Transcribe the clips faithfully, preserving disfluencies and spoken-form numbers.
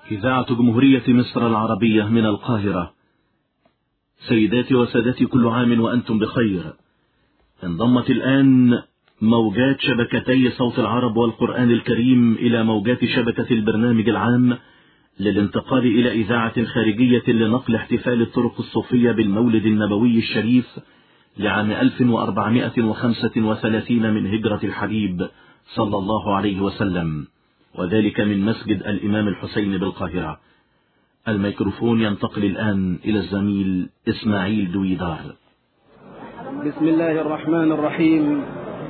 إذاعة جمهورية مصر العربية من القاهرة. سيداتي وسادتي، كل عام وأنتم بخير. انضمت الآن موجات شبكتي صوت العرب والقرآن الكريم إلى موجات شبكة البرنامج العام للانتقال إلى إذاعة خارجية لنقل احتفال الطرق الصوفية بالمولد النبوي الشريف لعام ألف وأربعمائة وخمسة وثلاثين من هجرة الحبيب صلى الله عليه وسلم، وذلك من مسجد الإمام الحسين بالقاهرة. الميكروفون ينتقل الآن إلى الزميل إسماعيل دويدار. بسم الله الرحمن الرحيم.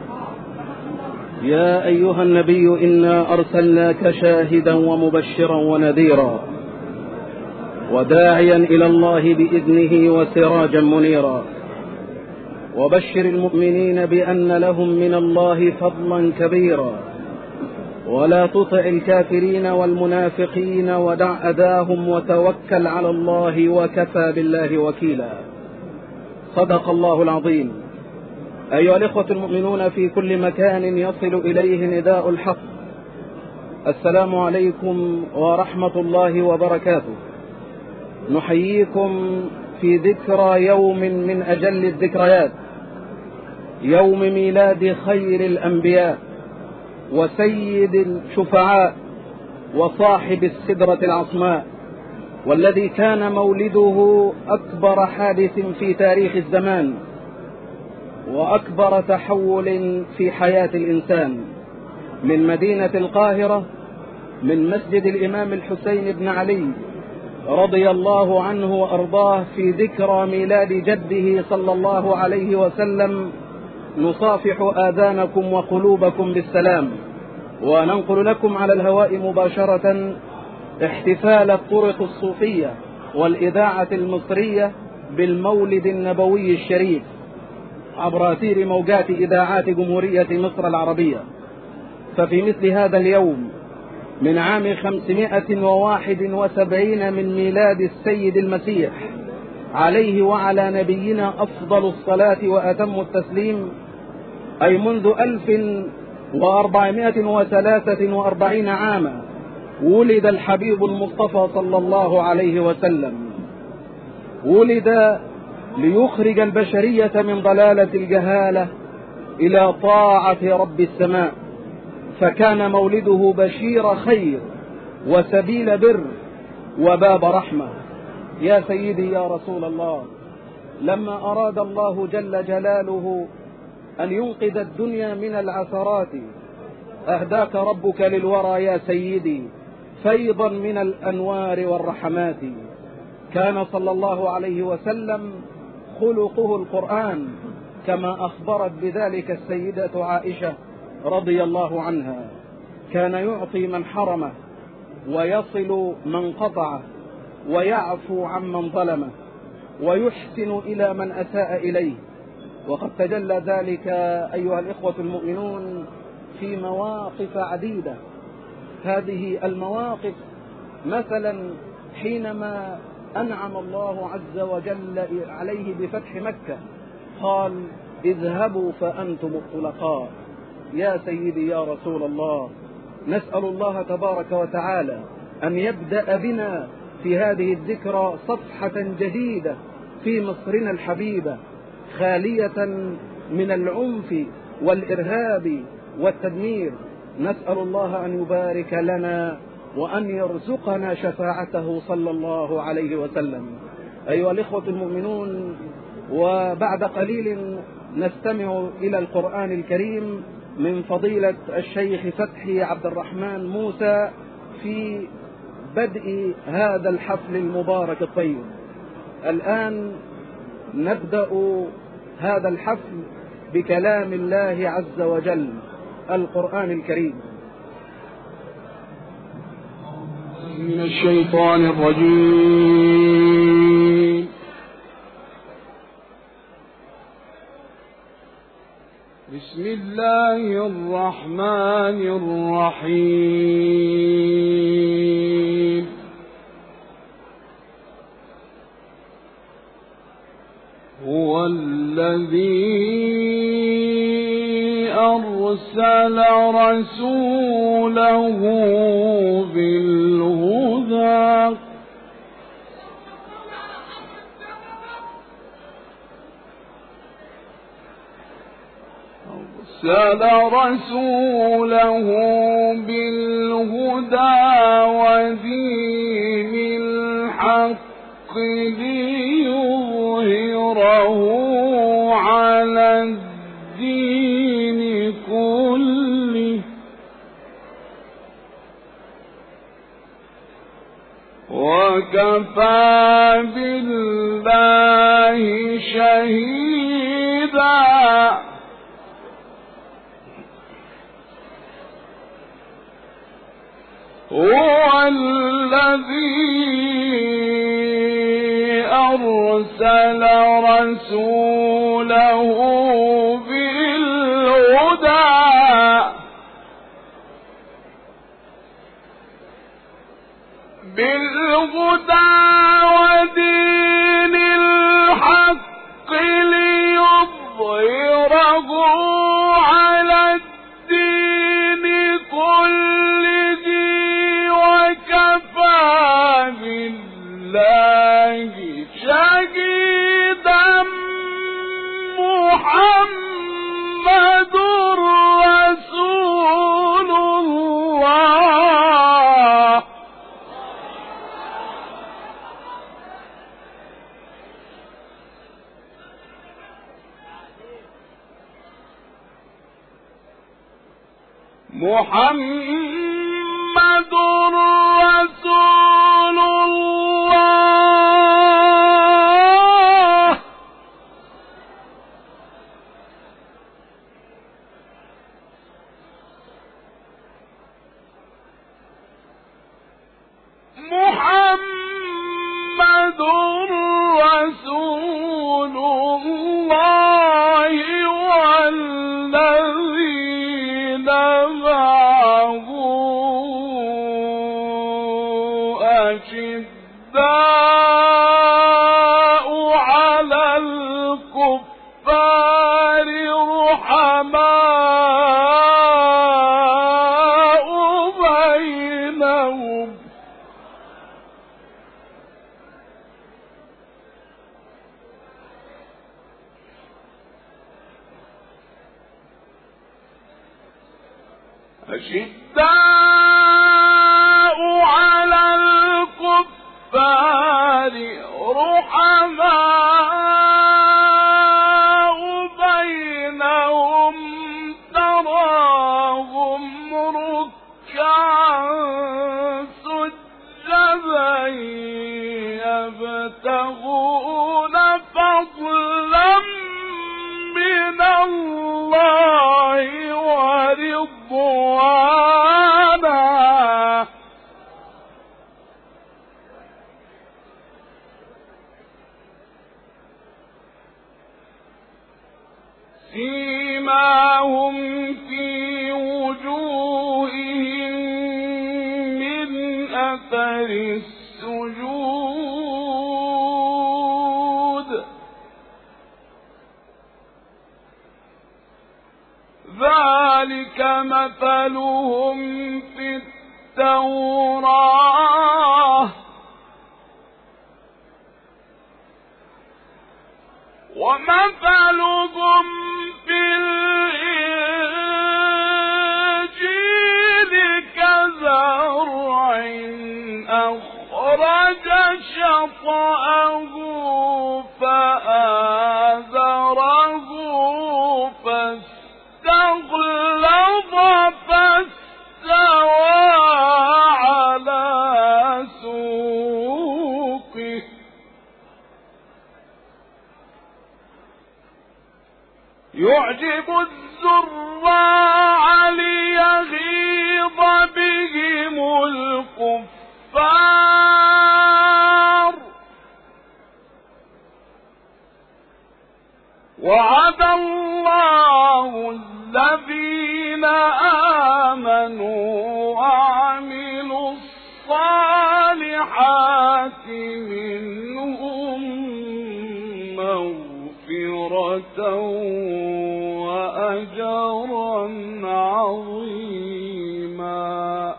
يا أيها النبي إنا أرسلناك شاهدا ومبشرا ونذيرا وداعيا إلى الله بإذنه وسراجا منيرا، وبشر المؤمنين بأن لهم من الله فضلا كبيرا، ولا تطع الكافرين والمنافقين ودع أذاهم وتوكل على الله وكفى بالله وكيلا. صدق الله العظيم. أيها الإخوة المؤمنون في كل مكان يصل إليه نداء الحق، السلام عليكم ورحمة الله وبركاته. نحييكم في ذكرى يوم من أجل الذكريات، يوم ميلاد خير الأنبياء وسيد الشفعاء وصاحب السدرة العصماء، والذي كان مولده أكبر حادث في تاريخ الزمان وأكبر تحول في حياة الإنسان. من مدينة القاهرة، من مسجد الإمام الحسين بن علي رضي الله عنه وأرضاه، في ذكرى ميلاد جده صلى الله عليه وسلم، نصافح آذانكم وقلوبكم بالسلام، وننقل لكم على الهواء مباشرة احتفال الطرق الصوفية والإذاعة المصرية بالمولد النبوي الشريف عبر أثير موجات إذاعات جمهورية مصر العربية. ففي مثل هذا اليوم من عام خمسمائة وواحد وسبعين من ميلاد السيد المسيح عليه وعلى نبينا أفضل الصلاة وأتم التسليم، أي منذ ألف وأربعمائة وثلاثة وأربعين عاما، ولد الحبيب المصطفى صلى الله عليه وسلم. ولد ليخرج البشرية من ضلالة الجهالة إلى طاعة رب السماء، فكان مولده بشير خير وسبيل بر وباب رحمة. يا سيدي يا رسول الله، لما أراد الله جل جلاله أن ينقذ الدنيا من العثرات أهداك ربك للورى يا سيدي فيضا من الأنوار والرحمات. كان صلى الله عليه وسلم خلقه القرآن، كما أخبرت بذلك السيدة عائشة رضي الله عنها. كان يعطي من حرمه ويصل من قطعه ويعفو عمن ظلمه ويحسن إلى من أساء إليه. وقد تجلى ذلك أيها الإخوة المؤمنون في مواقف عديدة. هذه المواقف مثلا حينما أنعم الله عز وجل عليه بفتح مكة، قال اذهبوا فأنتم الطلقاء. يا سيدي يا رسول الله، نسأل الله تبارك وتعالى أن يبدأ بنا في هذه الذكرى صفحة جديدة في مصرنا الحبيبة، خالية من العنف والإرهاب والتدمير. نسأل الله أن يبارك لنا وأن يرزقنا شفاعته صلى الله عليه وسلم. أيها الإخوة المؤمنون، وبعد قليل نستمع إلى القرآن الكريم من فضيلة الشيخ فتحي عبد الرحمن موسى في بدء هذا الحفل المبارك الطيب. الآن نبدأ هذا الحفل بكلام الله عز وجل، القرآن الكريم. من الشيطان الرجيم. بسم الله الرحمن الرحيم. هو الذي أرسل رسوله بالهدى رسوله بالهدى ودين الحق ليظهره على الدين كله وكفى بالله شهيدا. هو الذي أرسل رسوله بالهدى بالهدى ودين الحق ليظهره على الدين كله وكفى بالله شهيدا. محمد رسول الله. محمد رسول الله. محمد رسول الله والذين معه أشداء على الكفار رحماء بينهم أشداء على الكفار رحماء بينهم تراهم ركعا سجدا يبتغون فضلا من الله ورضوانا سيماهم في وجوههم من أثر السجود ذلك مثلهم في التوراة ومثلهم في الإنجيل كزرع أخرج شطأه فآزره فاستغلظ فاستوى على سوقه يعجب الزراع ليغيظ بهم الكفار وعد الله الذين آمنوا وعملوا الصالحات منهم مغفرة وأجرا عظيما.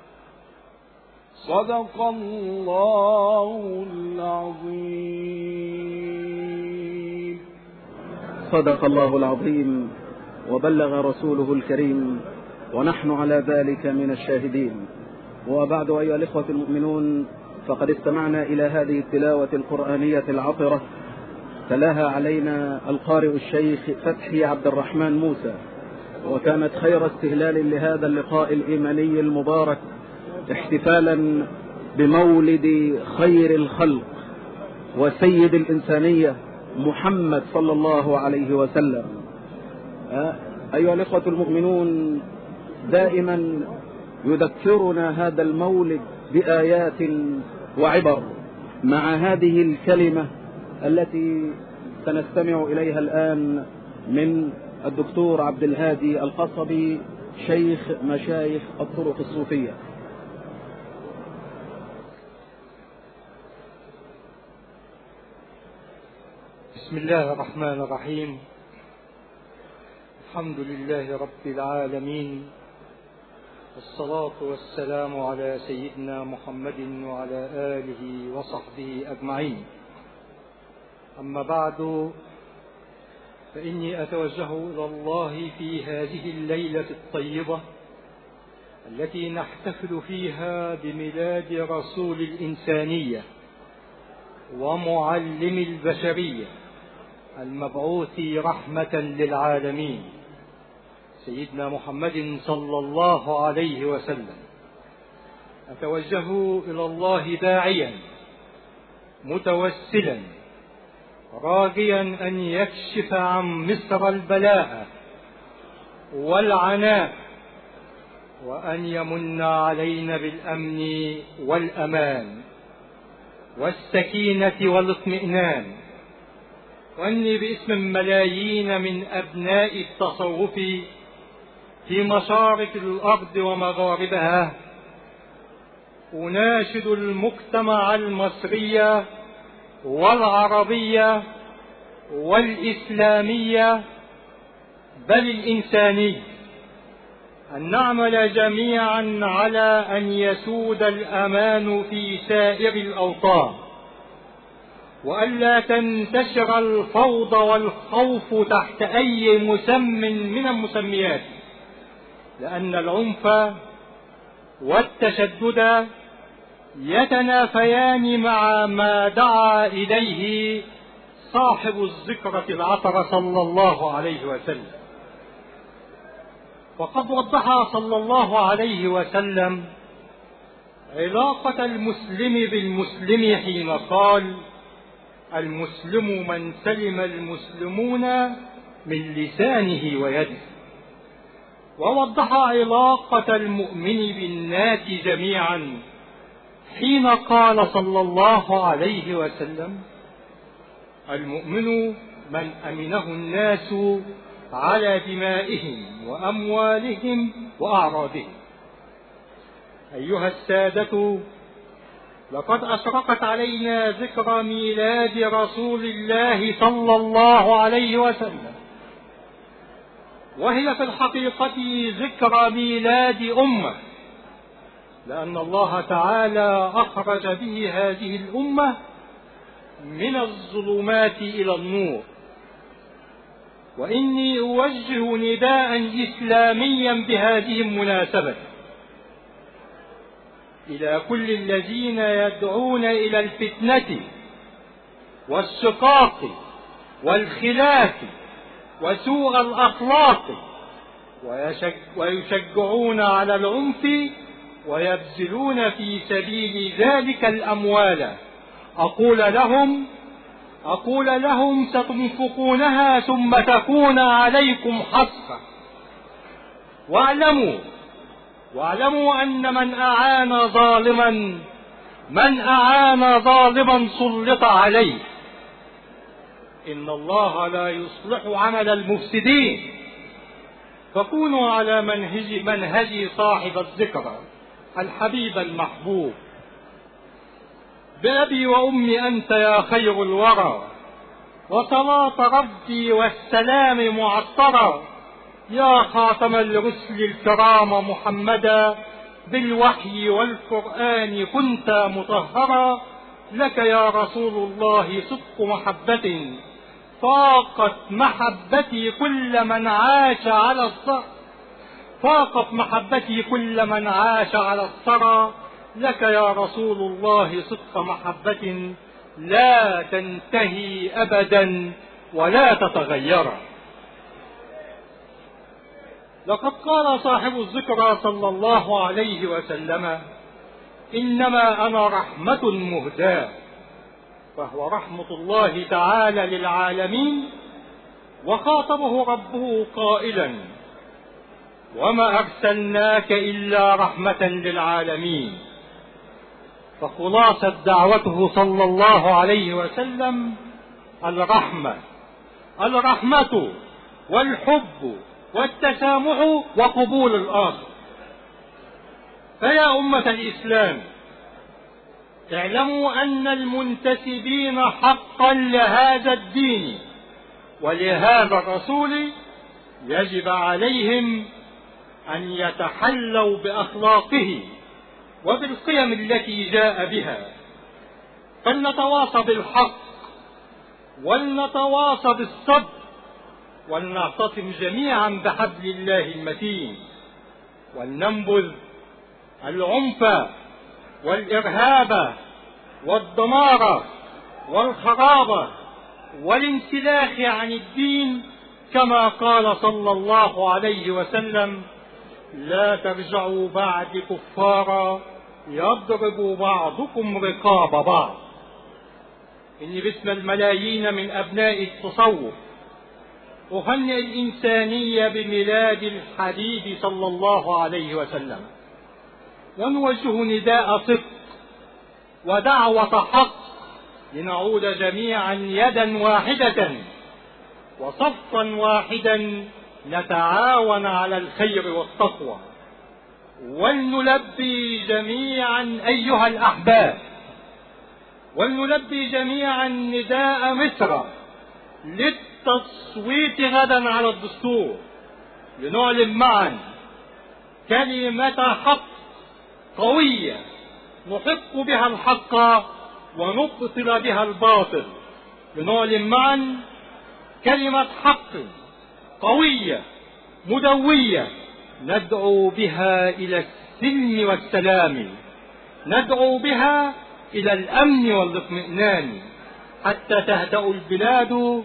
صدق الله العظيم. صدق الله العظيم. وبلغ رسوله الكريم، ونحن على ذلك من الشاهدين. وبعد، أيها الإخوة المؤمنون، فقد استمعنا إلى هذه التلاوة القرآنية العطرة تلاها علينا القارئ الشيخ فتحي عبد الرحمن موسى، وكانت خير استهلال لهذا اللقاء الإيماني المبارك احتفالا بمولد خير الخلق وسيد الإنسانية محمد صلى الله عليه وسلم. أيها الإخوة المؤمنون، دائما يذكرنا هذا المولد بآيات وعبر، مع هذه الكلمة التي سنستمع إليها الآن من الدكتور عبد الهادي القصبي، شيخ مشايخ الطرق الصوفية. بسم الله الرحمن الرحيم. الحمد لله رب العالمين، والصلاة والسلام على سيدنا محمد وعلى آله وصحبه أجمعين. أما بعد، فإني أتوجه إلى الله في هذه الليلة الطيبة التي نحتفل فيها بميلاد رسول الإنسانية ومعلم البشرية المبعوث رحمة للعالمين سيدنا محمد صلى الله عليه وسلم. أتوجه إلى الله داعيا متوسلا راجيا أن يكشف عن مصر البلاء والعناء، وأن يمن علينا بالأمن والأمان والسكينة والاطمئنان، وأني باسم ملايين من أبناء التصوف في مشارق الأرض ومغاربها أناشد المجتمع المصري والعربي والإسلامي بل الإنساني أن نعمل جميعا على أن يسود الأمان في سائر الأوطان، وألا تنتشر الفوضى والخوف تحت أي مسمى من المسميات، لأن العنف والتشدد يتنافيان مع ما دعا إليه صاحب الذكرى العطرة صلى الله عليه وسلم. وقد وضح صلى الله عليه وسلم علاقة المسلم بالمسلم حين قال: المسلم من سلم المسلمون من لسانه ويده. ووضح علاقة المؤمن بالناس جميعا حين قال صلى الله عليه وسلم: المؤمن من أمنه الناس على دمائهم وأموالهم وأعراضهم. أيها السادة، لقد أشرقت علينا ذكرى ميلاد رسول الله صلى الله عليه وسلم، وهي في الحقيقة ذكرى ميلاد أمة، لأن الله تعالى أخرج به هذه الأمة من الظلمات إلى النور. وإني أوجه نداء إسلاميا بهذه المناسبة إلى كل الذين يدعون إلى الفتنة والشقاق والخلاف وسوء الأخلاق، ويشجعون على العنف ويبذلون في سبيل ذلك الأموال. أقول لهم أقول لهم ستنفقونها ثم تكون عليكم حسرة. واعلموا واعلموا أن من أعان ظالما من أعان ظالما سلط عليه. إن الله لا يصلح عمل المفسدين، فكونوا على منهج منهج صاحب الذكرى الحبيب المحبوب. بأبي وأمي أنت يا خير الورى، وصلاة ربي والسلام معطرا، يا خاتم الرسل الكرام محمدا، بالوحي والقرآن كنت مطهرا، لك يا رسول الله صدق محبة فاقت محبتي كل من عاش على الثرى فاقت محبتي كل من عاش على الثرى. لك يا رسول الله صدق محبة لا تنتهي أبدا ولا تتغير. لقد قال صاحب الذكرى صلى الله عليه وسلم: إنما أنا رحمة مهداة، فهو رحمة الله تعالى للعالمين. وخاطبه ربه قائلا: وما أرسلناك إلا رحمة للعالمين. فخلاصة دعوته صلى الله عليه وسلم الرحمة الرحمة والحب والتسامح وقبول الآخر. فيا أمة الإسلام، اعلموا أن المنتسبين حقا لهذا الدين ولهذا الرسول يجب عليهم أن يتحلوا بأخلاقه وبالقيم التي جاء بها، فلنتواصى بالحق ولنتواصى بالصبر ولنعتصم جميعا بحبل الله المتين، ولننبذ العنف والإرهاب والدمار والخراب والانسلاخ عن الدين، كما قال صلى الله عليه وسلم: لا ترجعوا بعد كفارا يضرب بعضكم رقاب بعض. إني باسم الملايين من أبناء التصوف أهنئ الإنسانية بميلاد الحبيب صلى الله عليه وسلم، ونوجه نداء صدق ودعوة حق لنعود جميعا يدا واحدة وصفا واحدا نتعاون على الخير والتقوى، ولنلبي جميعا أيها الأحباب ولنلبي جميعا نداء مصر للتصويت غدا على الدستور، لنعلن معا كلمة حق قوية نحق بها الحق ونبطل بها الباطل، لنعلن معا كلمة حق قوية مدوية ندعو بها إلى السلم والسلام، ندعو بها إلى الأمن والاطمئنان، حتى تهدأ البلاد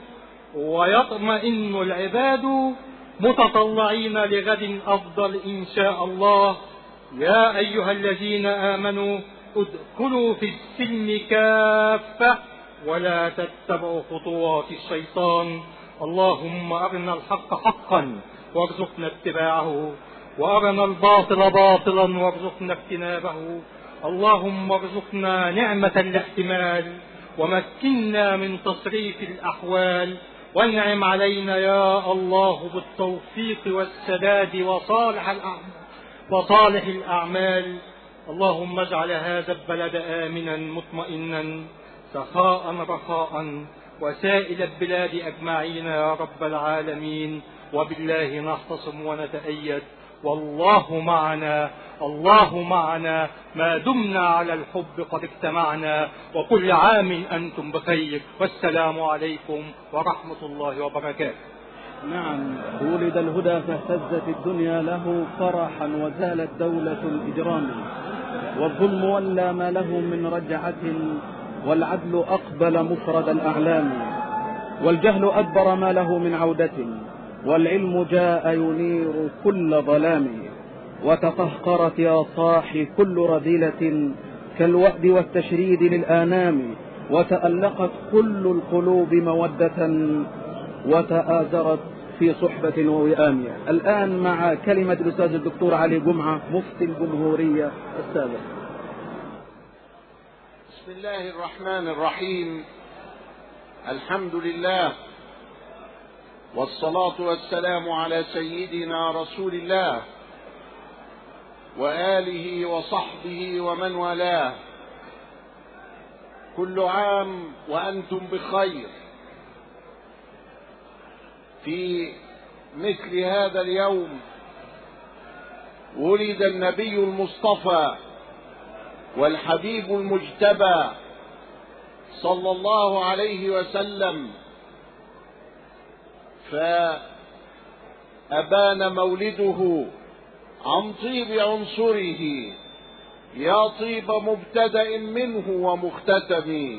ويطمئن العباد متطلعين لغد أفضل إن شاء الله. يا أيها الذين آمنوا ادخلوا في السلم كافة ولا تتبعوا خطوات الشيطان. اللهم أرنا الحق حقا وارزقنا اتباعه، وأرنا الباطل باطلا وارزقنا اجتنابه. اللهم ارزقنا نعمة الاحتمال ومكنا من تصريف الأحوال، وانعم علينا يا الله بالتوفيق والسداد وصالح الأعمال وصالح الأعمال. اللهم اجعل هذا البلد آمنا مطمئنا سخاء رخاء وسائل البلاد أجمعين يا رب العالمين. وبالله نختصم ونتأيد، والله معنا الله معنا ما دمنا على الحب قد اجتمعنا. وكل عام أنتم بخير، والسلام عليكم ورحمة الله وبركاته. نعم، ولد الهدى فاهتزت الدنيا له فرحا، وزالت دولة الإجرام، والظلم ولى ما له من رجعة، والعدل أقبل مفرد الأعلام، والجهل أدبر ما له من عودة، والعلم جاء ينير كل ظلام. وتقهقرت يا صاحي كل رذيلة كالوأد والتشريد للآنام، وتألقت كل القلوب مودة وتآزرت في صحبة ووئام. الآن مع كلمة الأستاذ الدكتور علي جمعة مفتي الجمهورية السابق. بسم الله الرحمن الرحيم. الحمد لله والصلاة والسلام على سيدنا رسول الله وآله وصحبه ومن والاه. كل عام وأنتم بخير. في مثل هذا اليوم ولد النبي المصطفى والحبيب المجتبى صلى الله عليه وسلم فأبان مولده عن طيب عنصره، يا طيب مبتدأ منه ومختتم.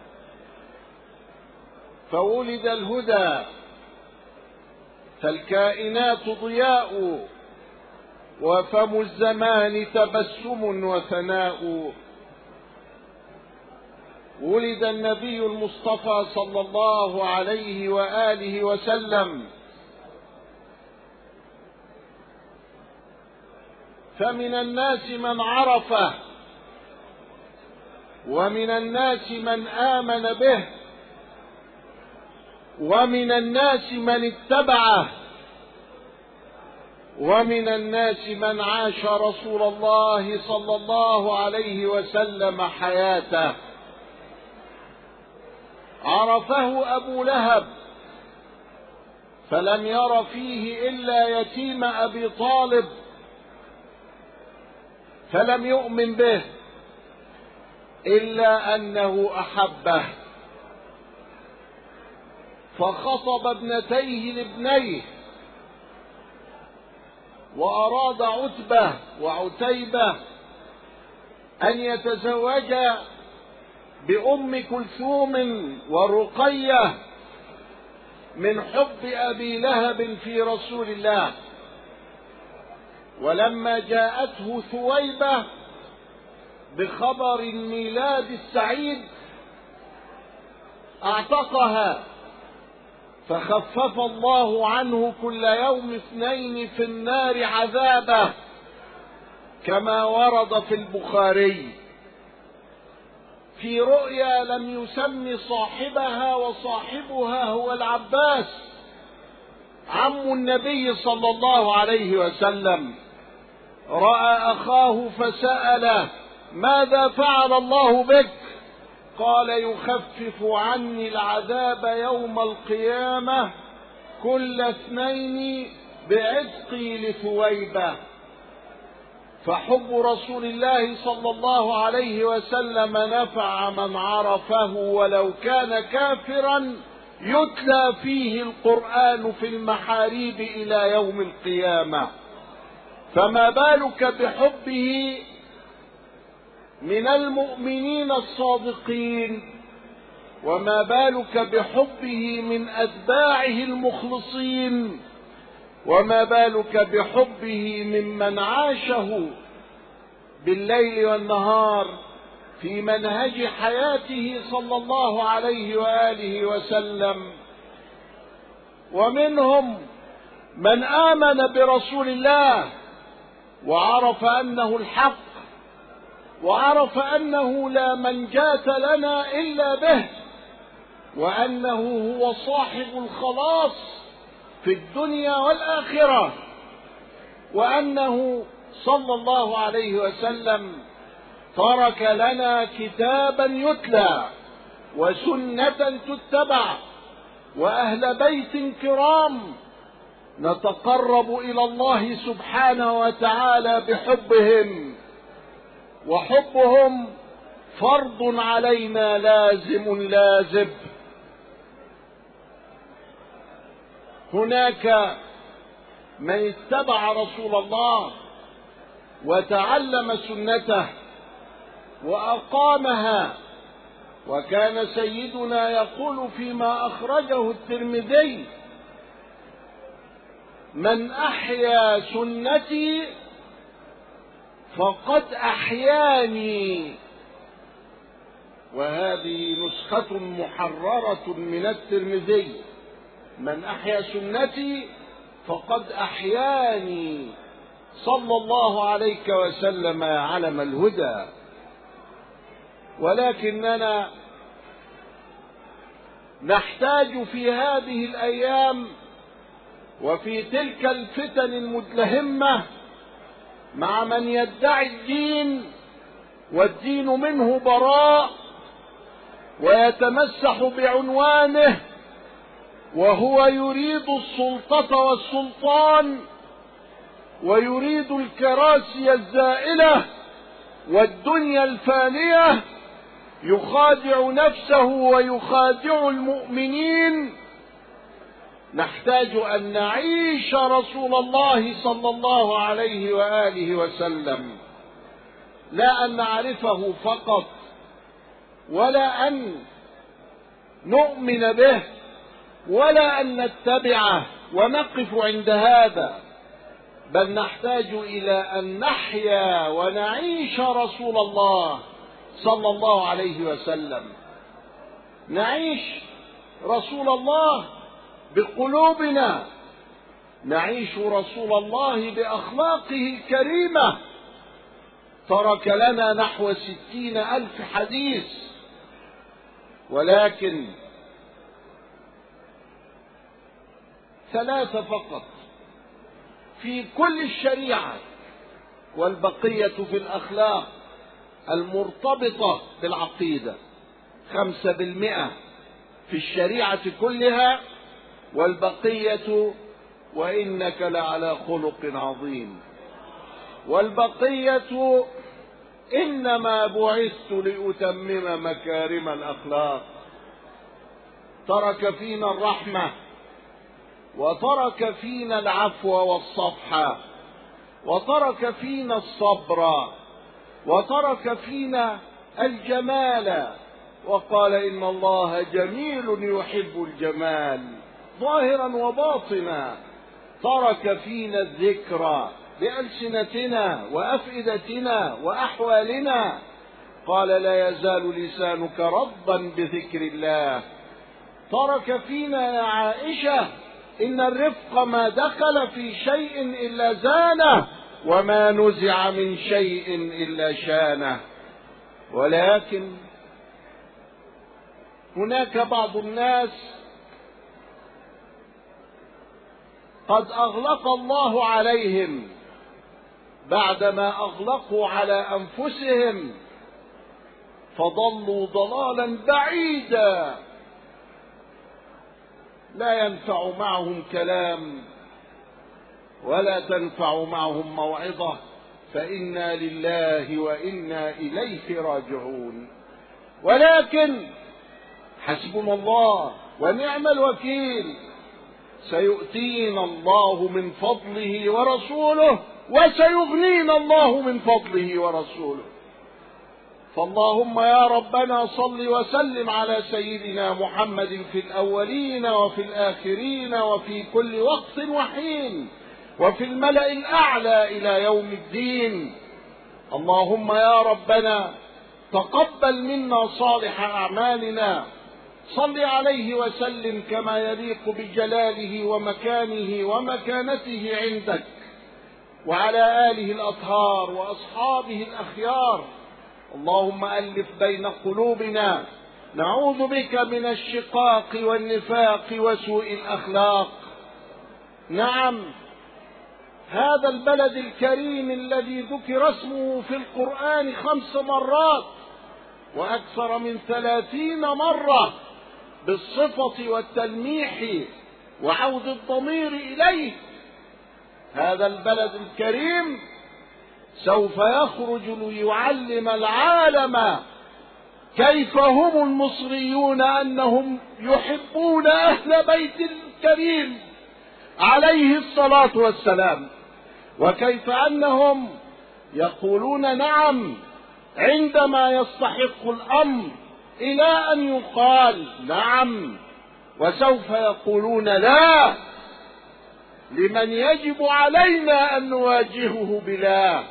فولد الهدى فالكائنات ضياء، وفم الزمان تبسم وثناء. ولد النبي المصطفى صلى الله عليه وآله وسلم، فمن الناس من عرفه ومن الناس من آمن به ومن الناس من اتبعه ومن الناس من عاش رسول الله صلى الله عليه وسلم حياته. عرفه أبو لهب فلم ير فيه إلا يتيم أبي طالب، فلم يؤمن به إلا أنه أحبه، فخطب ابنتيه لابنيه، وأراد عتبة وعتيبة أن يتزوجا بأم كلثوم ورقية من حب أبي لهب في رسول الله. ولما جاءته ثويبة بخبر الميلاد السعيد اعتقها، فخفف الله عنه كل يوم اثنين في النار عذابه، كما ورد في البخاري. في رؤيا لم يسم صاحبها، وصاحبها هو العباس عم النبي صلى الله عليه وسلم، رأى أخاه فسأله: ماذا فعل الله بك؟ قال: يخفف عني العذاب يوم القيامة كل اثنين بعتقي لثويبة. فحب رسول الله صلى الله عليه وسلم نفع من عرفه ولو كان كافرا، يتلى فيه القرآن في المحاريب إلى يوم القيامة. فما بالك بحبه من المؤمنين الصادقين، وما بالك بحبه من أتباعه المخلصين، وما بالك بحبه ممن عاشه بالليل والنهار في منهج حياته صلى الله عليه وآله وسلم. ومنهم من آمن برسول الله وعرف أنه الحق، وعرف أنه لا منجاة لنا إلا به، وأنه هو صاحب الخلاص في الدنيا والآخرة، وأنه صلى الله عليه وسلم ترك لنا كتابا يتلى وسنة تتبع وأهل بيت كرام نتقرب إلى الله سبحانه وتعالى بحبهم، وحبهم فرض علينا لازم لازم. هناك من اتبع رسول الله وتعلم سنته وأقامها، وكان سيدنا يقول فيما أخرجه الترمذي: من أحيا سنتي فقد أحياني. وهذه نسخة محررة من الترمذي: من أحيا سنتي فقد أحياني، صلى الله عليك وسلم يا علم الهدى. ولكننا نحتاج في هذه الأيام وفي تلك الفتن المدلهمة مع من يدعي الدين والدين منه براء ويتمسح بعنوانه، وهو يريد السلطة والسلطان، ويريد الكراسي الزائلة والدنيا الفانية، يخادع نفسه ويخادع المؤمنين نحتاج أن نعيش رسول الله صلى الله عليه وآله وسلم، لا أن نعرفه فقط ولا أن نؤمن به ولا أن نتبعه ونقف عند هذا، بل نحتاج إلى أن نحيا ونعيش رسول الله صلى الله عليه وسلم. نعيش رسول الله بقلوبنا، نعيش رسول الله بأخلاقه الكريمة. ترك لنا نحو ستين ألف حديث، ولكن ثلاثة فقط في كل الشريعة، والبقية في الأخلاق المرتبطة بالعقيدة. خمسة بالمئة في الشريعة كلها، والبقية وإنك لعلى خلق عظيم. والبقية إنما بعثت لأتمم مكارم الأخلاق. ترك فينا الرحمة، وترك فينا العفو والصفح، وترك فينا الصبر، وترك فينا الجمال، وقال إن الله جميل يحب الجمال ظاهرا وباطنا. ترك فينا الذكر بألسنتنا وأفئدتنا وأحوالنا، قال لا يزال لسانك رطبا بذكر الله. ترك فينا يا عائشة إن الرفق ما دخل في شيء إلا زانه، وما نزع من شيء إلا شانه. ولكن هناك بعض الناس قد أغلق الله عليهم بعدما أغلقوا على أنفسهم، فضلوا ضلالا بعيدا لا ينفع معهم كلام ولا تنفع معهم موعظة، فإنا لله وإنا إليه راجعون. ولكن حسبنا الله ونعم الوكيل، سيؤتينا الله من فضله ورسوله، وسيغنينا الله من فضله ورسوله. فاللهم يا ربنا صل وسلم على سيدنا محمد في الأولين وفي الآخرين وفي كل وقت وحين وفي الملأ الأعلى إلى يوم الدين. اللهم يا ربنا تقبل منا صالح أعمالنا. صل عليه وسلم كما يليق بجلاله ومكانه ومكانته عندك، وعلى آله الأطهار وأصحابه الأخيار. اللهم ألف بين قلوبنا، نعوذ بك من الشقاق والنفاق وسوء الأخلاق. نعم، هذا البلد الكريم الذي ذكر اسمه في القرآن خمس مرات وأكثر من ثلاثين مرة بالصفة والتلميح وعود الضمير إليه، هذا البلد الكريم سوف يخرج ليعلم العالم كيف هم المصريون أنهم يحبون أهل بيت الكريم عليه الصلاة والسلام، وكيف أنهم يقولون نعم عندما يستحق الأمر إلى أن يقال نعم، وسوف يقولون لا لمن يجب علينا أن نواجهه بلا.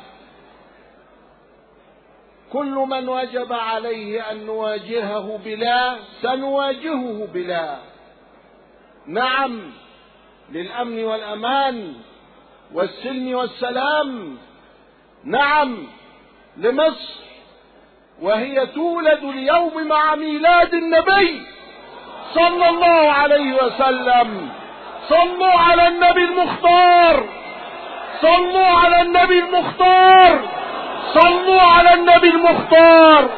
كل من وجب عليه أن نواجهه بلا سنواجهه بلا. نعم للأمن والأمان والسلم والسلام، نعم لمصر وهي تولد اليوم مع ميلاد النبي صلى الله عليه وسلم. صلوا على النبي المختار، صلوا على النبي المختار، صلوا على النبي المختار.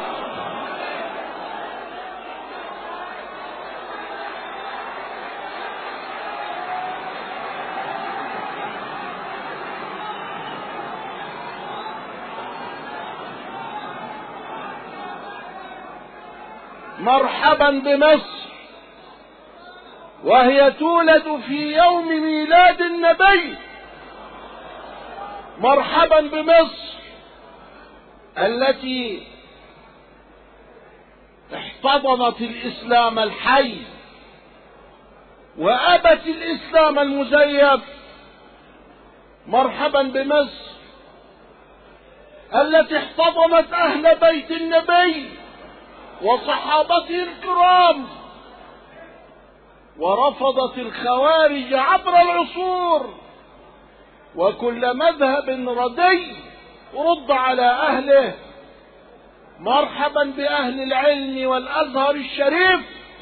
مرحبا بمصر، وهي تولد في يوم ميلاد النبي. مرحبا بمصر التي احتضنت الإسلام الحي وأبت الإسلام المزيف. مرحبا بمصر التي احتضنت أهل بيت النبي وصحابته الكرام ورفضت الخوارج عبر العصور، وكل مذهب ردي رد على أهله. مرحبا بأهل العلم والأزهر الشريف.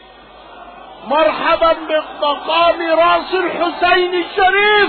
مرحبا بمقام راس الحسين الشريف.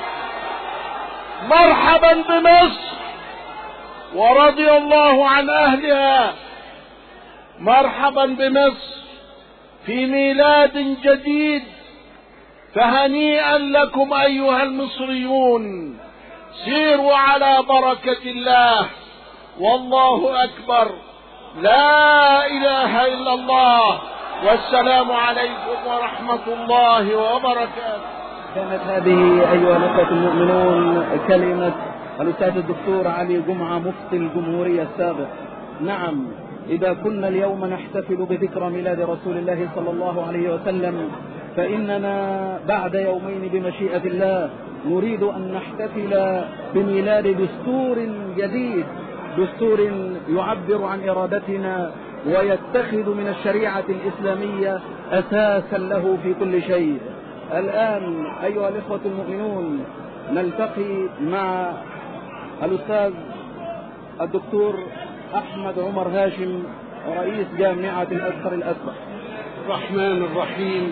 مرحبا بمصر ورضي الله عن أهلها. مرحبا بمصر في ميلاد جديد، فهنيئا لكم أيها المصريون. سيروا على بركة الله، والله أكبر، لا إله إلا الله، والسلام عليكم ورحمة الله وبركاته. كانت هذه أيها الأخوة المؤمنون كلمة الأستاذ الدكتور علي جمعة مفتي الجمهورية السابق. نعم، إذا كنا اليوم نحتفل بذكرى ميلاد رسول الله صلى الله عليه وسلم، فإننا بعد يومين بمشيئة الله نريد أن نحتفل بميلاد دستور جديد، دستور يعبر عن إرادتنا ويتخذ من الشريعة الإسلامية أساسا له في كل شيء. الآن أيها الإخوة المؤمنون نلتقي مع الأستاذ الدكتور أحمد عمر هاشم رئيس جامعة الأزهر الأكبر. الرحمن الرحيم.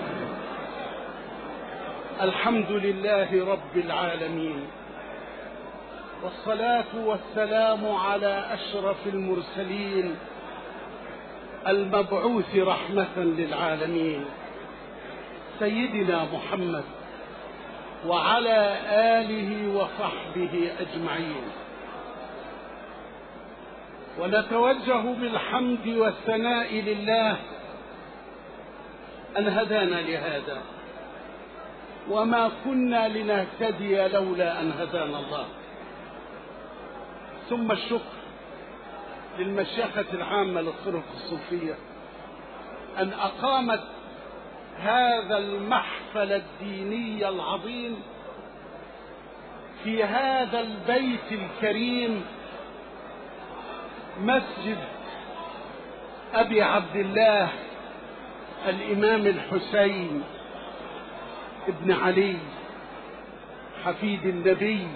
الحمد لله رب العالمين، والصلاة والسلام على أشرف المرسلين المبعوث رحمة للعالمين سيدنا محمد وعلى آله وصحبه أجمعين. ونتوجه بالحمد والثناء لله أن هدانا لهذا، وما كنا لنهتدي لولا أن هدانا الله. ثم الشكر للمشيخة العامة للطرق الصوفية أن أقامت هذا المحفل الديني العظيم في هذا البيت الكريم، مسجد أبي عبد الله الإمام الحسين ابن علي حفيد النبي.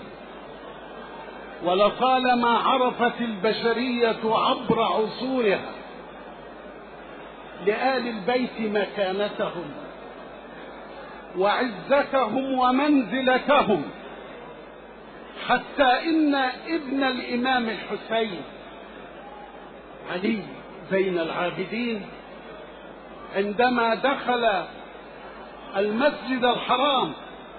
ولطالما عرفت البشرية عبر عصورها لآل البيت مكانتهم وعزتهم ومنزلتهم، حتى إن ابن الإمام الحسين علي زين العابدين عندما دخل المسجد الحرام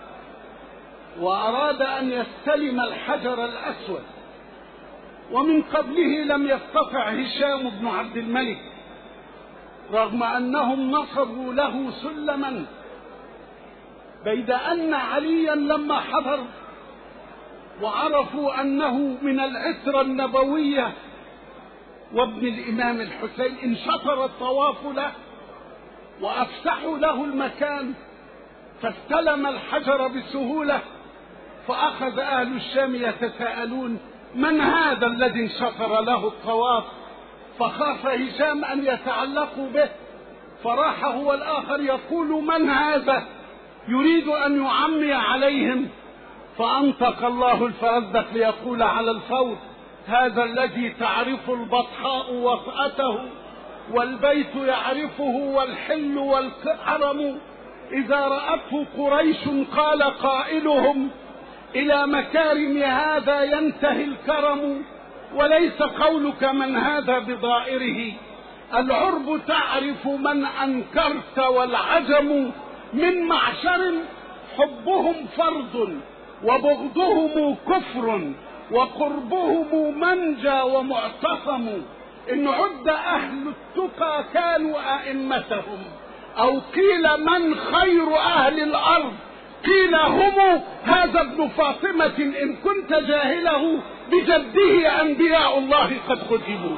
وأراد أن يستلم الحجر الأسود، ومن قبله لم يستطع هشام بن عبد الملك رغم أنهم نصبوا له سلما، بيد أن عليا لما حضر وعرفوا أنه من العترة النبوية وابن الإمام الحسين انشطر الطواف له وأفسحوا له المكان، فاستلم الحجر بسهولة. فأخذ أهل الشام يتساءلون من هذا الذي انشطر له الطواف؟ فخاف هشام أن يتعلقوا به، فراح هو الآخر يقول من هذا يريد أن يعمي عليهم، فأنطق الله الفرزدق ليقول على الفور هذا الذي تعرف البطحاء وطأته والبيت يعرفه والحل والحرم، إذا رأته قريش قال قائلهم إلى مكارم هذا ينتهي الكرم، وليس قولك من هذا بضائره، العرب تعرف من أنكرت والعجم من معشر حبهم فرض وبغضهم كفر وقربهم منجى ومعتصم، إن عد أهل التقى كانوا أئمتهم أو قيل من خير أهل الأرض، قيل هم هذا ابن فاطمة إن كنت جاهله بجده أنبياء الله قد ختموا.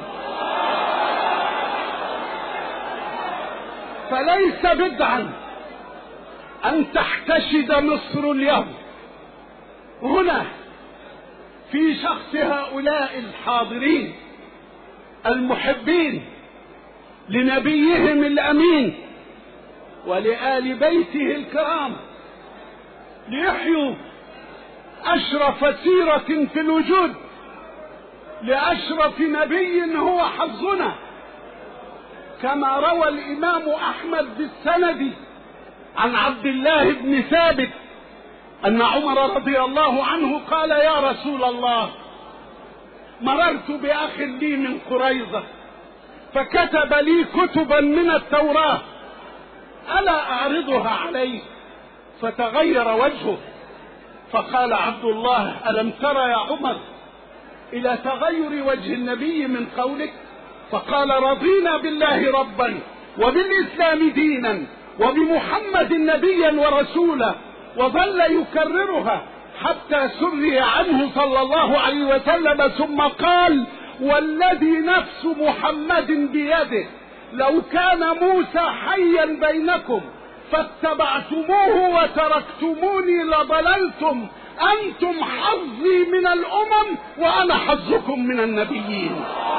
فليس بدعا أن تحتشد مصر اليوم هنا في شخص هؤلاء الحاضرين المحبين لنبيهم الأمين ولآل بيته الكرام، ليحيوا أشرف سيرة في الوجود لأشرف نبي هو حظنا، كما روى الإمام أحمد بالسند عن عبد الله بن ثابت أن عمر رضي الله عنه قال: يا رسول الله، مررت بأخ لي من قريظة فكتب لي كتبا من التوراة، ألا أعرضها عليه؟ فتغير وجهه فقال عبد الله: ألم ترى يا عمر إلى تغير وجه النبي من قولك؟ فقال: رضينا بالله ربا وبالإسلام دينا وبمحمد نبيا ورسولا، وظل يكررها حتى سري عنه صلى الله عليه وسلم، ثم قال: والذي نفس محمد بيده لو كان موسى حيا بينكم فاتبعتموه وتركتموني لضللتم، أنتم حظي من الأمم وأنا حظكم من النبيين.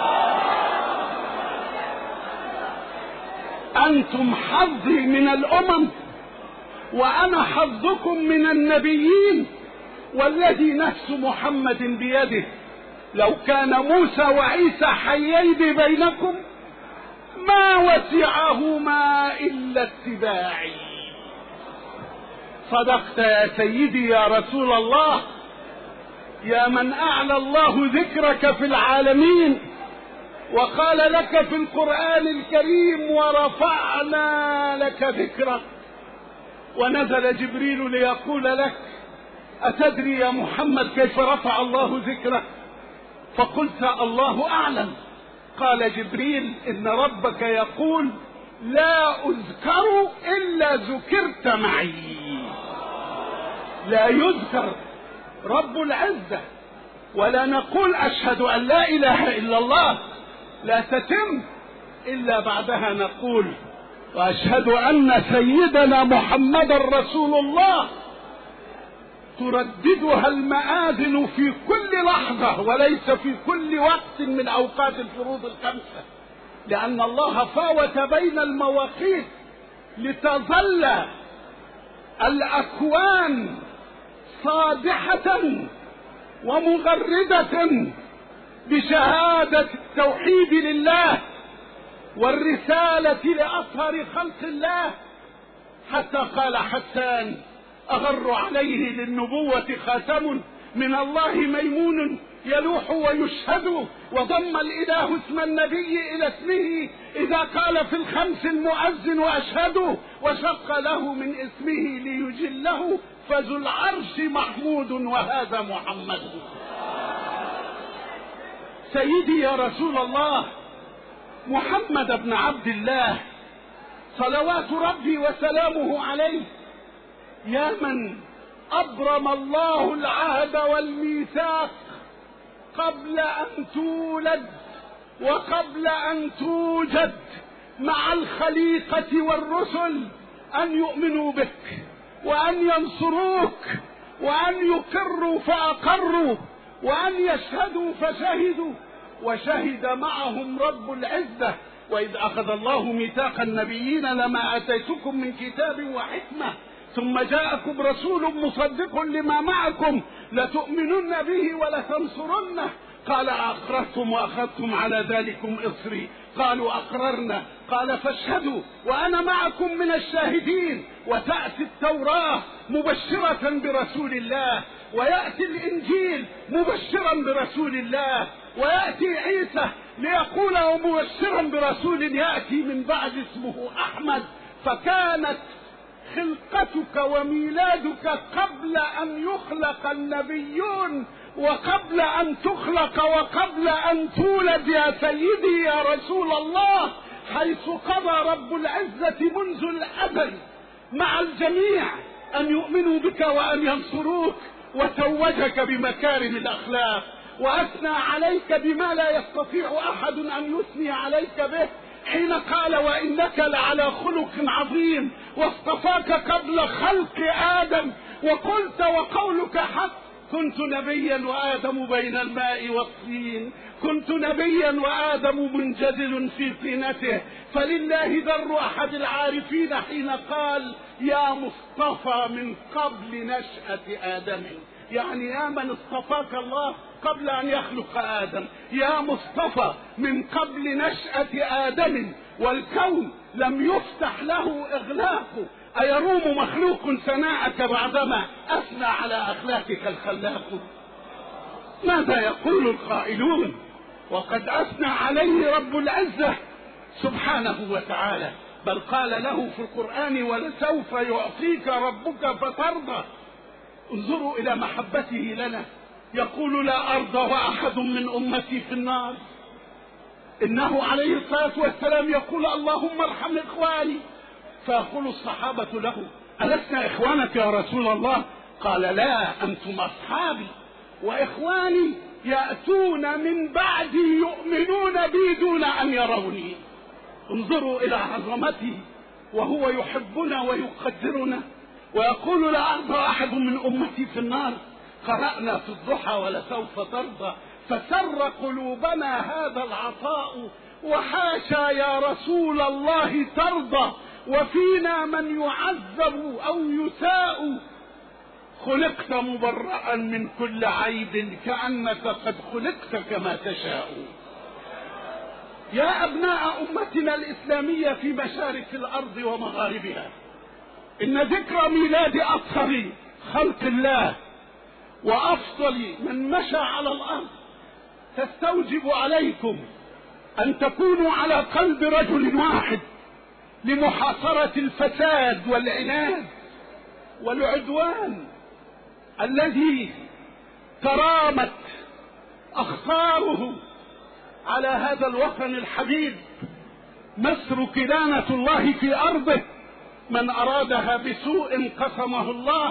أنتم حظي من الأمم وأنا حظكم من النبيين، والذي نفس محمد بيده لو كان موسى وعيسى حيين بينكم ما وسعهما إلا اتباعي. صدقت يا سيدي يا رسول الله، يا من أعلى الله ذكرك في العالمين وقال لك في القرآن الكريم: ورفعنا لك ذكرك. ونزل جبريل ليقول لك: أتدري يا محمد كيف رفع الله ذكرك؟ فقلت: الله أعلم. قال جبريل: إن ربك يقول: لا أذكر إلا ذكرت معي. لا يذكر رب العزة ولا نقول أشهد أن لا إله إلا الله، لا تتم إلا بعدها نقول: وأشهد أن سيدنا محمد رسول الله. ترددها المآذن في كل لحظة وليس في كل وقت من أوقات الفروض الخمسة، لأن الله فاوت بين المواقيت لتظل الأكوان صادحة ومغردة بشهادة التوحيد لله والرسالة لأطهر خلق الله، حتى قال حسان: أغر عليه للنبوة خاتم من الله ميمون يلوح ويشهد، وضم الإله اسم النبي إلى اسمه إذا قال في الخمس المؤذن أشهد، وشق له من اسمه ليجله، فذو العرش محمود وهذا محمد. سيدي يا رسول الله محمد بن عبد الله صلوات ربي وسلامه عليه، يا من أبرم الله العهد والميثاق قبل أن تولد وقبل أن توجد مع الخليقة والرسل أن يؤمنوا بك وأن ينصروك وأن يقروا فأقروا وأن يشهدوا فشهدوا، وشهد معهم رب العزة: وإذ أخذ الله ميثاق النبيين لما آتيتكم من كتاب وحكمة ثم جاءكم رسول مصدق لما معكم لتؤمنن به ولتنصرنه، قال: أقررتم وأخذتم على ذلكم إصري؟ قالوا: أقررنا. قال: فاشهدوا وأنا معكم من الشاهدين. وتأتي التوراة مبشرة برسول الله، ويأتي الإنجيل مبشرا برسول الله، ويأتي عيسى ليقول مبشرا برسول يأتي من بعد اسمه أحمد. فكانت خلقتك وميلادك قبل أن يخلق النبيون وقبل أن تخلق وقبل أن تولد يا سيدي يا رسول الله، حيث قضى رب العزة منذ الأزل مع الجميع أن يؤمنوا بك وأن ينصروك، وتوجك بمكارم الأخلاق وأثنى عليك بما لا يستطيع أحد أن يثني عليك به، حين قال وإنك لعلى خلق عظيم، واصطفاك قبل خلق آدم، وقلت وقولك حق: كنت نبيا وآدم بين الماء والطين، كنت نبيا وآدم منجدل في طينته، فلله در أحد العارفين حين قال: يا مصطفى من قبل نشأة آدم، يعني يا من اصطفاك الله قبل أن يخلق آدم، يا مصطفى من قبل نشأة آدم، والكون لم يفتح له إغلاق، أيروم مخلوق ثناءك بعدما أثنى على أخلاقك الخلاق؟ ماذا يقول القائلون وقد أثنى عليه رب العزة سبحانه وتعالى؟ بل قال له في القرآن: ولسوف يعطيك ربك فترضى. انظروا إلى محبته لنا، يقول: لا أرضى وأحد من أمتي في النار. إنه عليه الصلاة والسلام يقول: اللهم ارحم إخواني. فيقول الصحابة له: ألسنا إخوانك يا رسول الله؟ قال: لا، أنتم أصحابي، وإخواني يأتون من بعدي يؤمنون بي دون أن يروني. انظروا إلى عظمته، وهو يحبنا ويقدرنا ويقول: لا أرضى أحد من أمتي في النار. قرأنا في الضحى: ولسوف ترضى. فسر قلوبنا هذا العطاء، وحاشا يا رسول الله ترضى وفينا من يعذب أو يساء. خلقت مبرأ من كل عيب، كأنك قد خلقت كما تشاء. يا أبناء أمتنا الإسلامية في مشارق الأرض ومغاربها، إن ذكرى ميلاد أطهر خلق الله وأفضل من مشى على الأرض تستوجب عليكم أن تكونوا على قلب رجل واحد لمحاصرة الفساد والعناد والعدوان الذي ترامت أخطاره على هذا الوطن الحبيب. مصر كنانة الله في أرضه، من أرادها بسوء قسمه الله.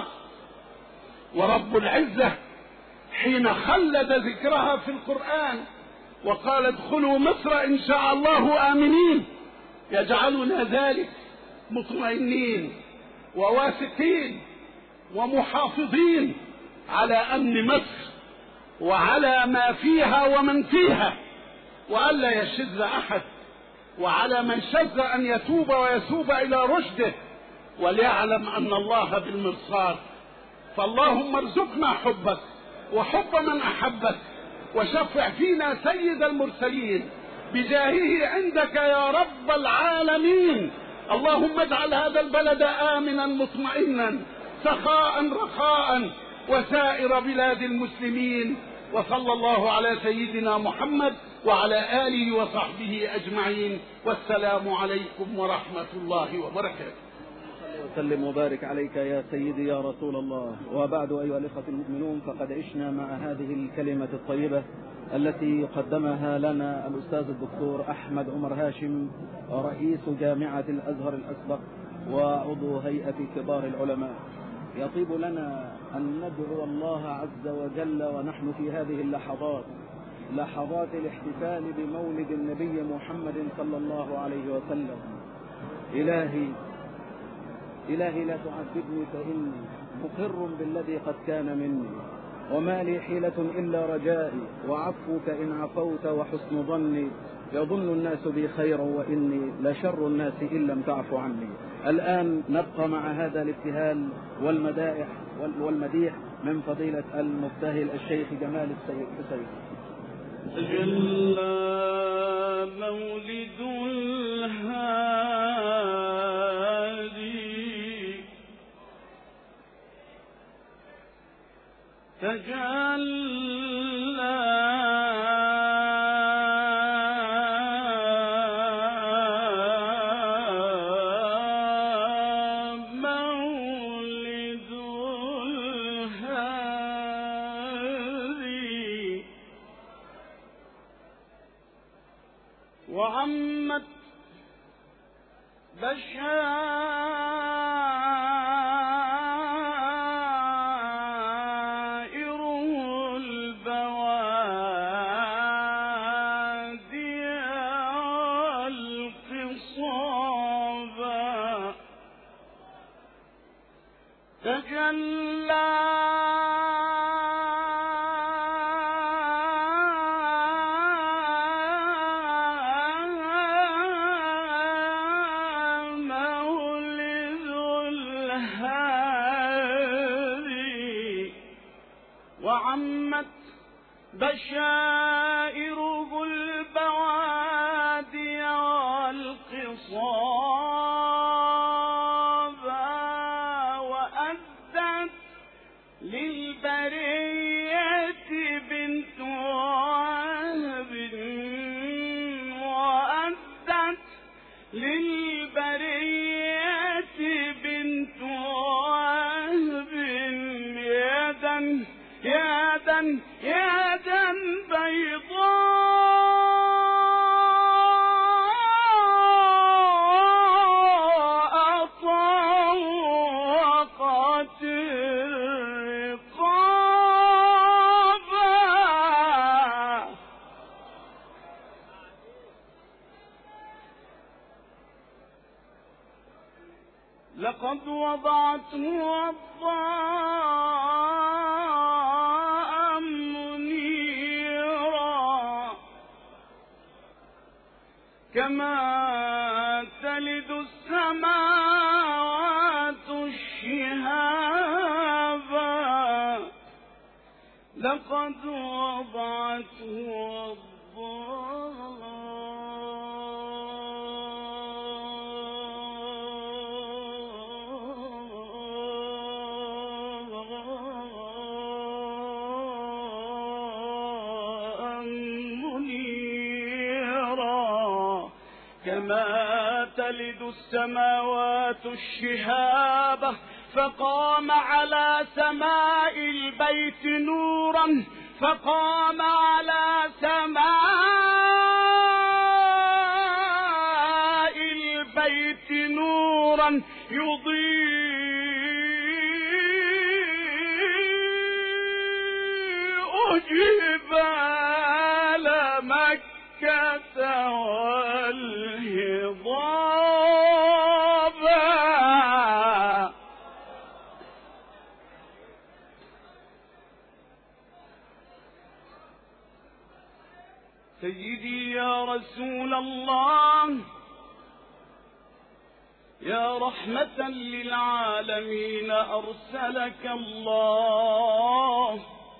ورب العزة حين خلد ذكرها في القرآن وقال: ادخلوا مصر إن شاء الله آمنين، يجعلنا ذلك مطمئنين وواثقين ومحافظين على أمن مصر وعلى ما فيها ومن فيها، وألا يشذ أحد، وعلى من شذ أن يتوب ويتوب إلى رشده، وليعلم أن الله بالمرصاد. فاللهم ارزقنا حبك وحب من أحبك، وشفع فينا سيد المرسلين بجاهه عندك يا رب العالمين. اللهم اجعل هذا البلد آمنا مطمئنا سخاء رخاء، وسائر بلاد المسلمين. وصلى الله على سيدنا محمد وعلى آله وصحبه أجمعين، والسلام عليكم ورحمة الله وبركاته. وسلم وبارك عليك يا سيدي يا رسول الله. وبعد أيها الإخوة المؤمنون، فقد عشنا مع هذه الكلمة الطيبة التي قدمها لنا الأستاذ الدكتور أحمد عمر هاشم، رئيس جامعة الأزهر الأسبق وعضو هيئة كبار العلماء. يطيب لنا أن ندعو الله عز وجل ونحن في هذه اللحظات، لحظات الاحتفال بمولد النبي محمد صلى الله عليه وسلم: إلهي إلهي لا تعذبني فإني مقر بالذي قد كان مني، وما لي حيلة إلا رجائي، وعفوك إن عفوت وحسن ظني، يظن الناس بي خيرا وإني لشر الناس إن لم تعف عني. الآن نبقى مع هذا الابتهال والمدائح والمديح من فضيلة المبتهل الشيخ جمال السيد حسين. تجلى مولد الهادي، تجلى مولد الهادي، وعمت بشائره البوادي والقصابا تجلى وعمت بشائره البوادي والقصابا وأدت للبرية بنت وهب وأدت للبرية بنت وهب يدا يدا يدا بيضاء طوقت الرقابا لقد وضعته وضاء منيرا كما تلد السماوات الشهابا لقد وضعته وضاء كما تلد السماوات الشهابة فقام على سماء البيت نورا فقام على سماء البيت نورا يضيء جبال مكة والهضابا سيدي يا رسول الله يا رحمة للعالمين أرسلك الله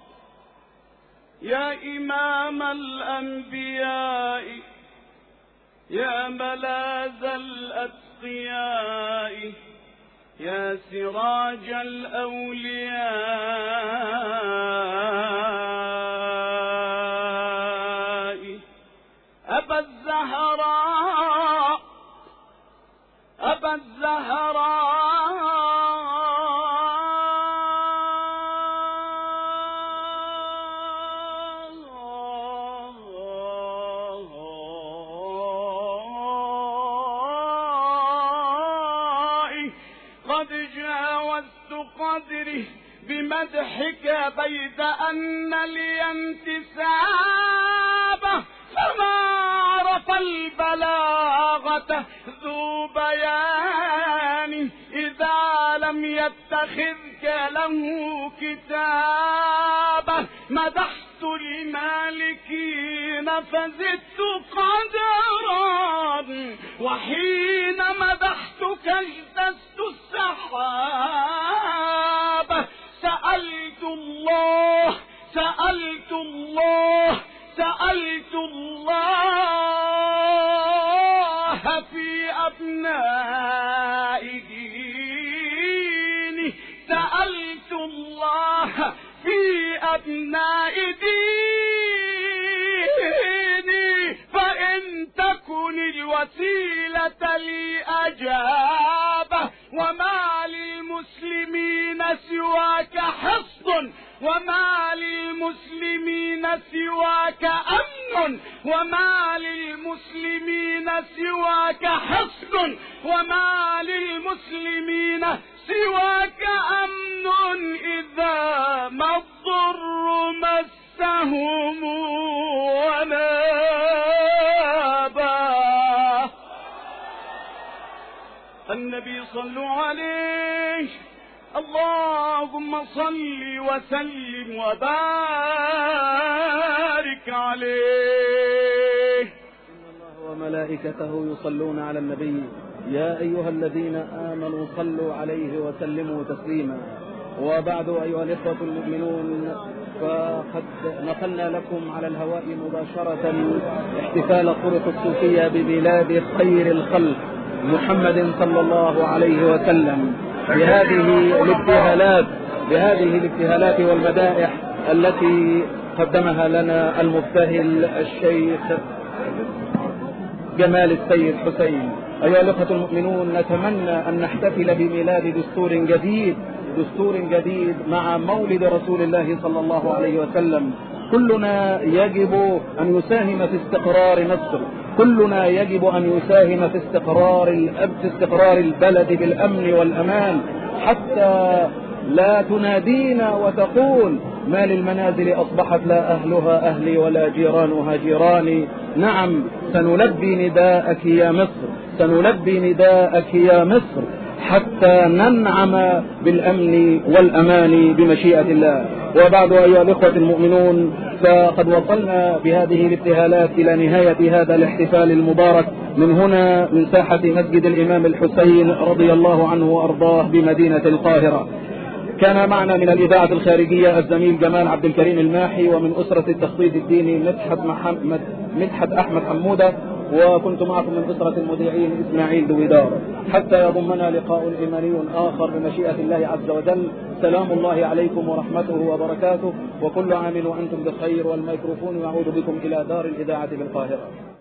يا إمام الأنبياء يا ملاذ الأتقياء يا سراج الأولياء أبا الزهراء أبا الزهراء قد جاوزت قدري بمدحك بيد أن لي انتسابه فما عرف البلاغة ذو بيان إذا لم يتخذك له كتابه مدحت المالكين فزدت قدرا وحين مدحتك اجتزت السحابة سألت الله سألت الله سألت الله في أبناء ديني سألت الله في أبناء ديني فإن تكن الوسيلة لي أجابه وما للمسلمين سواك حصن وما للمسلمين سواك أمن، وما للمسلمين سواك حصن، وما للمسلمين سواك أمن إذا ما الضر مسهم ونابا. النبي صلوا عليه، اللهم صل وسلم وبارك عليه. إن الله وملائكته يصلون على النبي يا أيها الذين آمنوا صلوا عليه وسلموا تسليما. وبعد أيها الإخوة المؤمنون، فقد نقلنا لكم على الهواء مباشرة احتفال الطرق الصوفية بميلاد خير الخلق محمد صلى الله عليه وسلم بهذه الابتهالات بهذه الابتهالات والمدائح التي قدمها لنا المبتهل الشيخ جمال السيد حسين. أيها الأخوة المؤمنون، نتمنى أن نحتفل بميلاد دستور جديد دستور جديد مع مولد رسول الله صلى الله عليه وسلم. كلنا يجب أن يساهم في استقرار مصر، كلنا يجب أن يساهم في استقرار في استقرار البلد بالأمن والأمان، حتى لا تنادينا وتقول ما للمنازل أصبحت لا أهلها أهلي ولا جيرانها جيراني. نعم، سنلبي نداءك يا مصر، سنلبي نداءك يا مصر حتى ننعم بالأمن والأمان بمشيئة الله. وبعد أيها الإخوة المؤمنون، فقد وصلنا بهذه الابتهالات إلى نهاية هذا الاحتفال المبارك من هنا من ساحة مسجد الإمام الحسين رضي الله عنه وأرضاه بمدينة القاهرة. كان معنا من الإذاعة الخارجية الزميل جمال عبد الكريم الماحي، ومن أسرة التخطيط الديني مدحت محمد مدحت أحمد حمودة، وكنت معكم من أسرة المذيعين إسماعيل دويدار، حتى يضمنا لقاء إيماني آخر بمشيئة الله عز وجل. سلام الله عليكم ورحمته وبركاته، وكل عام وأنتم بخير. والميكروفون يعود بكم إلى دار الإذاعة بالقاهرة.